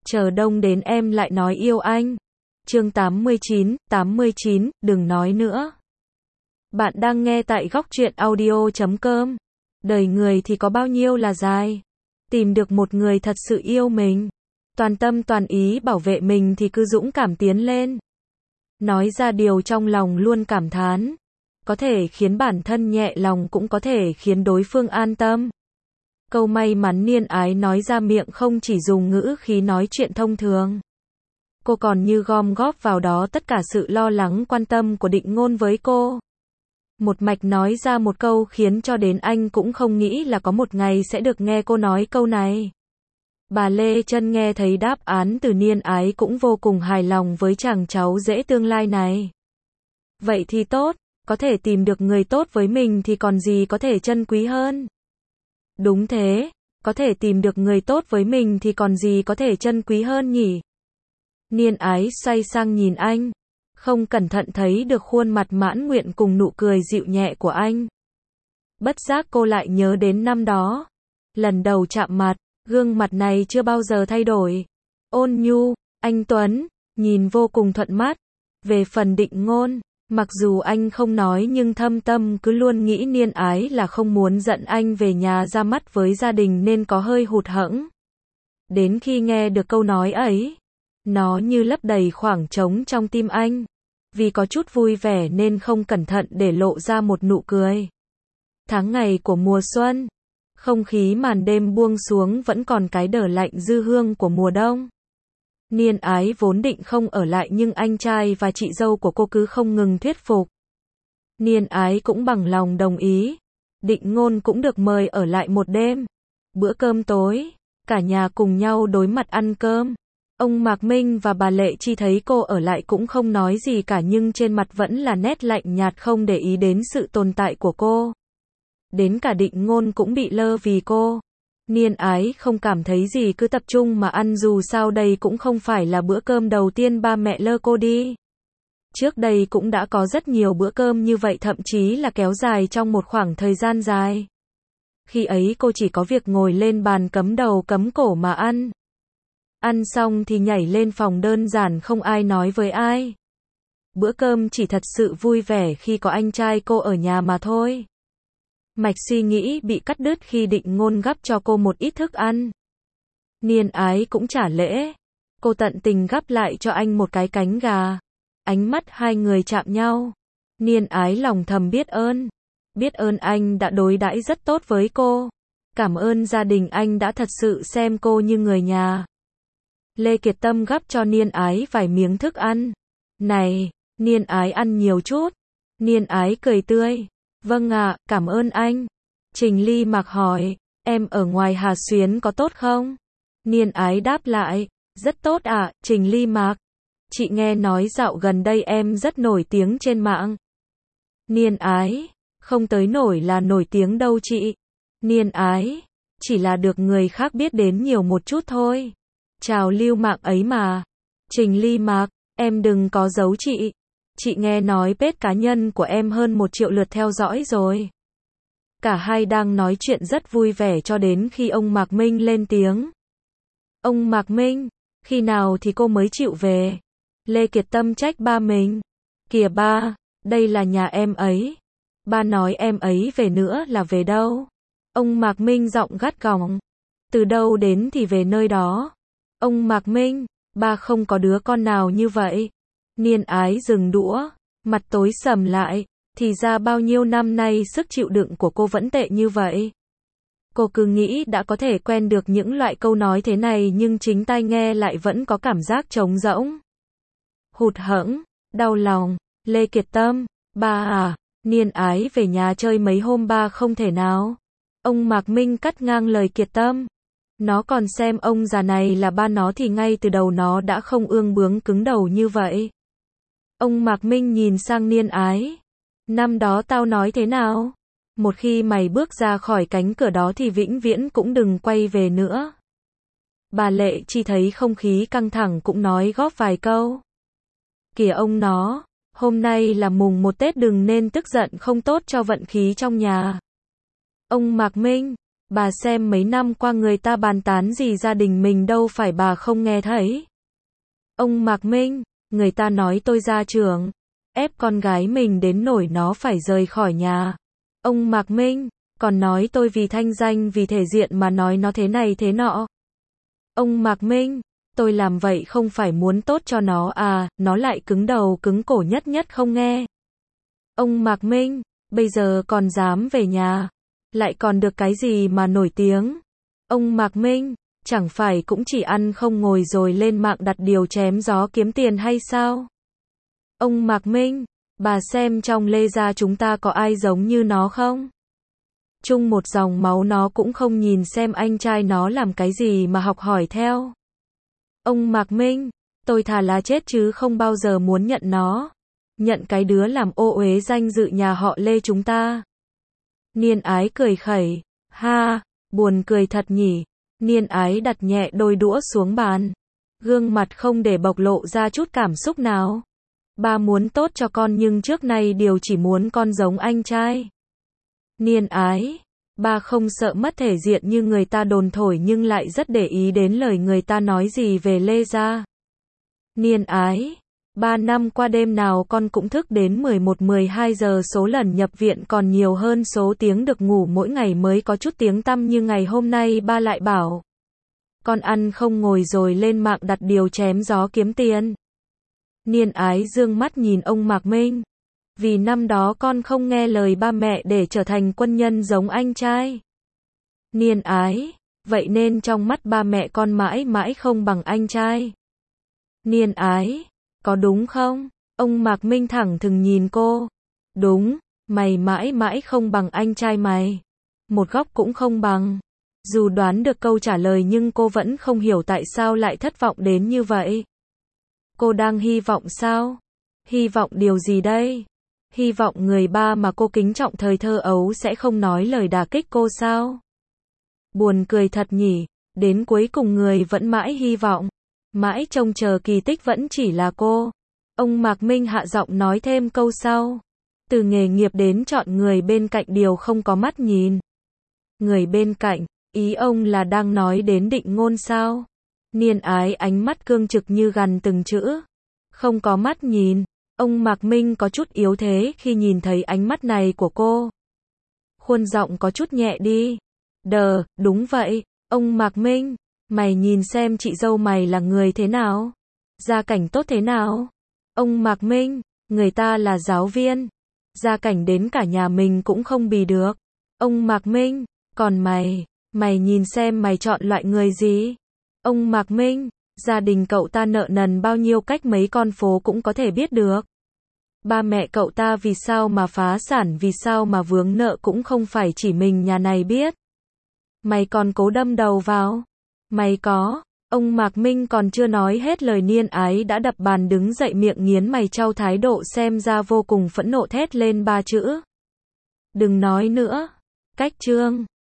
chờ đông đến em lại nói yêu anh. Chương 89, đừng nói nữa. Bạn đang nghe tại góc truyện audio.com. Đời người thì có bao nhiêu là dài. Tìm được một người thật sự yêu mình, toàn tâm toàn ý bảo vệ mình thì cứ dũng cảm tiến lên. Nói ra điều trong lòng luôn cảm thán. Có thể khiến bản thân nhẹ lòng cũng có thể khiến đối phương an tâm. Câu may mắn Niên Ái nói ra miệng không chỉ dùng ngữ khí nói chuyện thông thường. Cô còn như gom góp vào đó tất cả sự lo lắng quan tâm của Định Ngôn với cô. Một mạch nói ra một câu khiến cho đến anh cũng không nghĩ là có một ngày sẽ được nghe cô nói câu này. Bà Lê Trân nghe thấy đáp án từ Niên Ái cũng vô cùng hài lòng với chàng cháu rể tương lai này. Vậy thì tốt, có thể tìm được người tốt với mình thì còn gì có thể trân quý hơn. Đúng thế, có thể tìm được người tốt với mình thì còn gì có thể trân quý hơn nhỉ? Niên Ái xoay sang nhìn anh, không cẩn thận thấy được khuôn mặt mãn nguyện cùng nụ cười dịu nhẹ của anh. Bất giác cô lại nhớ đến năm đó. Lần đầu chạm mặt, gương mặt này chưa bao giờ thay đổi. Ôn nhu, anh tuấn, nhìn vô cùng thuận mắt. Về phần Định Ngôn, mặc dù anh không nói nhưng thâm tâm cứ luôn nghĩ Niên Ái là không muốn dẫn anh về nhà ra mắt với gia đình nên có hơi hụt hẫng. Đến khi nghe được câu nói ấy, nó như lấp đầy khoảng trống trong tim anh. Vì có chút vui vẻ nên không cẩn thận để lộ ra một nụ cười. Tháng ngày của mùa xuân, không khí màn đêm buông xuống vẫn còn cái đờ lạnh dư hương của mùa đông. Niên Ái vốn định không ở lại nhưng anh trai và chị dâu của cô cứ không ngừng thuyết phục. Niên Ái cũng bằng lòng đồng ý. Định Ngôn cũng được mời ở lại một đêm. Bữa cơm tối, cả nhà cùng nhau đối mặt ăn cơm. Ông Mạc Minh và bà Lệ Chi thấy cô ở lại cũng không nói gì cả nhưng trên mặt vẫn là nét lạnh nhạt không để ý đến sự tồn tại của cô. Đến cả Định Ngôn cũng bị lơ vì cô. Niên Ái không cảm thấy gì cứ tập trung mà ăn dù sao đây cũng không phải là bữa cơm đầu tiên ba mẹ lơ cô đi. Trước đây cũng đã có rất nhiều bữa cơm như vậy thậm chí là kéo dài trong một khoảng thời gian dài. Khi ấy cô chỉ có việc ngồi lên bàn cấm đầu cấm cổ mà ăn. Ăn xong thì nhảy lên phòng đơn giản không ai nói với ai. Bữa cơm chỉ thật sự vui vẻ khi có anh trai cô ở nhà mà thôi. Mạch suy nghĩ bị cắt đứt khi Định Ngôn gắp cho cô một ít thức ăn. Niên Ái cũng trả lễ. Cô tận tình gắp lại cho anh một cái cánh gà. Ánh mắt hai người chạm nhau. Niên Ái lòng thầm biết ơn. Biết ơn anh đã đối đãi rất tốt với cô. Cảm ơn gia đình anh đã thật sự xem cô như người nhà. Lê Kiệt Tâm gắp cho Niên Ái vài miếng thức ăn. Này, Niên Ái ăn nhiều chút. Niên Ái cười tươi. Vâng ạ, cảm ơn anh. Trình Ly Mạc hỏi, em ở ngoài Hà Xuyến có tốt không? Niên Ái đáp lại, rất tốt ạ, Trình Ly Mạc. Chị nghe nói dạo gần đây em rất nổi tiếng trên mạng. Niên Ái, không tới nổi là nổi tiếng đâu chị. Niên Ái, chỉ là được người khác biết đến nhiều một chút thôi. Trào lưu mạng ấy mà. Trình Ly Mạc, em đừng có giấu chị. Chị nghe nói page cá nhân của em hơn 1 triệu lượt theo dõi rồi. Cả hai đang nói chuyện rất vui vẻ cho đến khi ông Mạc Minh lên tiếng. Ông Mạc Minh, khi nào thì cô mới chịu về? Lê Kiệt Tâm trách ba mình. Kìa ba, đây là nhà em ấy. Ba nói em ấy về nữa là về đâu? Ông Mạc Minh giọng gắt gỏng. Từ đâu đến thì về nơi đó. Ông Mạc Minh, ba không có đứa con nào như vậy. Niên Ái dừng đũa, mặt tối sầm lại, thì ra bao nhiêu năm nay sức chịu đựng của cô vẫn tệ như vậy. Cô cứ nghĩ đã có thể quen được những loại câu nói thế này nhưng chính tai nghe lại vẫn có cảm giác trống rỗng. Hụt hẫng, đau lòng, Lê Kiệt Tâm, ba à, Niên Ái về nhà chơi mấy hôm ba không thể nào. Ông Mạc Minh cắt ngang lời Kiệt Tâm. Nó còn xem ông già này là ba nó thì ngay từ đầu nó đã không ương bướng cứng đầu như vậy. Ông Mạc Minh nhìn sang Niên Ái. Năm đó tao nói thế nào? Một khi mày bước ra khỏi cánh cửa đó thì vĩnh viễn cũng đừng quay về nữa. Bà Lệ Chi thấy không khí căng thẳng cũng nói góp vài câu. Kìa ông nó, hôm nay là mùng 1 Tết đừng nên tức giận không tốt cho vận khí trong nhà. Ông Mạc Minh, Bà xem mấy năm qua người ta bàn tán gì gia đình mình đâu phải bà không nghe thấy. Ông Mạc Minh, người ta nói tôi gia trưởng, ép con gái mình đến nỗi nó phải rời khỏi nhà. Ông Mạc Minh, còn nói tôi vì thanh danh vì thể diện mà nói nó thế này thế nọ. Ông Mạc Minh, tôi làm vậy không phải muốn tốt cho nó à, nó lại cứng đầu cứng cổ nhất nhất không nghe. Ông Mạc Minh, bây giờ còn dám về nhà, lại còn được cái gì mà nổi tiếng. Ông Mạc Minh, chẳng phải cũng chỉ ăn không ngồi rồi lên mạng đặt điều chém gió kiếm tiền hay sao? Ông Mạc Minh, bà xem trong Lê gia chúng ta có ai giống như nó không? Chung một dòng máu nó cũng không nhìn xem anh trai nó làm cái gì mà học hỏi theo. Ông Mạc Minh, tôi thà là chết chứ không bao giờ muốn nhận nó. Nhận cái đứa làm ô uế danh dự nhà họ Lê chúng ta. Niên Ái cười khẩy, ha, buồn cười thật nhỉ. Niên Ái đặt nhẹ đôi đũa xuống bàn. Gương mặt không để bộc lộ ra chút cảm xúc nào. Ba muốn tốt cho con nhưng trước nay điều chỉ muốn con giống anh trai. Niên Ái, ba không sợ mất thể diện như người ta đồn thổi nhưng lại rất để ý đến lời người ta nói gì về Lê gia. Niên Ái, 3 năm qua đêm nào con cũng thức đến 11-12 giờ, số lần nhập viện còn nhiều hơn số tiếng được ngủ mỗi ngày mới có chút tiếng tăm, như ngày hôm nay ba lại bảo con ăn không ngồi rồi lên mạng đặt điều chém gió kiếm tiền. Niên Ái dương mắt nhìn ông Mạc Minh. Vì năm đó con không nghe lời ba mẹ để trở thành quân nhân giống anh trai. Niên Ái, vậy nên trong mắt ba mẹ con mãi mãi không bằng anh trai. Niên Ái, có đúng không? Ông Mạc Minh thẳng thừng nhìn cô. Đúng, mày mãi mãi không bằng anh trai mày. Một góc cũng không bằng. Dù đoán được câu trả lời nhưng cô vẫn không hiểu tại sao lại thất vọng đến như vậy. Cô đang hy vọng sao? Hy vọng điều gì đây? Hy vọng người ba mà cô kính trọng thời thơ ấu sẽ không nói lời đả kích cô sao? Buồn cười thật nhỉ, đến cuối cùng người vẫn mãi hy vọng, mãi trông chờ kỳ tích vẫn chỉ là cô. Ông Mạc Minh hạ giọng nói thêm câu sau. Từ nghề nghiệp đến chọn người bên cạnh điều không có mắt nhìn. Người bên cạnh, ý ông là đang nói đến Định Ngôn sao? Niên Ái ánh mắt cương trực như gằn từng chữ. Không có mắt nhìn. Ông Mạc Minh có chút yếu thế khi nhìn thấy ánh mắt này của cô. Khuôn giọng có chút nhẹ đi. Đúng vậy, ông Mạc Minh, mày nhìn xem chị dâu mày là người thế nào? Gia cảnh tốt thế nào? Ông Mạc Minh, người ta là giáo viên. Gia cảnh đến cả nhà mình cũng không bì được. Ông Mạc Minh, còn mày nhìn xem mày chọn loại người gì? Ông Mạc Minh, gia đình cậu ta nợ nần bao nhiêu cách mấy con phố cũng có thể biết được. Ba mẹ cậu ta vì sao mà phá sản, vì sao mà vướng nợ cũng không phải chỉ mình nhà này biết. Mày còn cố đâm đầu vào. Mày có. Ông Mạc Minh còn chưa nói hết lời Niên Ái đã đập bàn đứng dậy, miệng nghiến mày trao thái độ xem ra vô cùng phẫn nộ thét lên 3 chữ. Đừng nói nữa. Cách chương.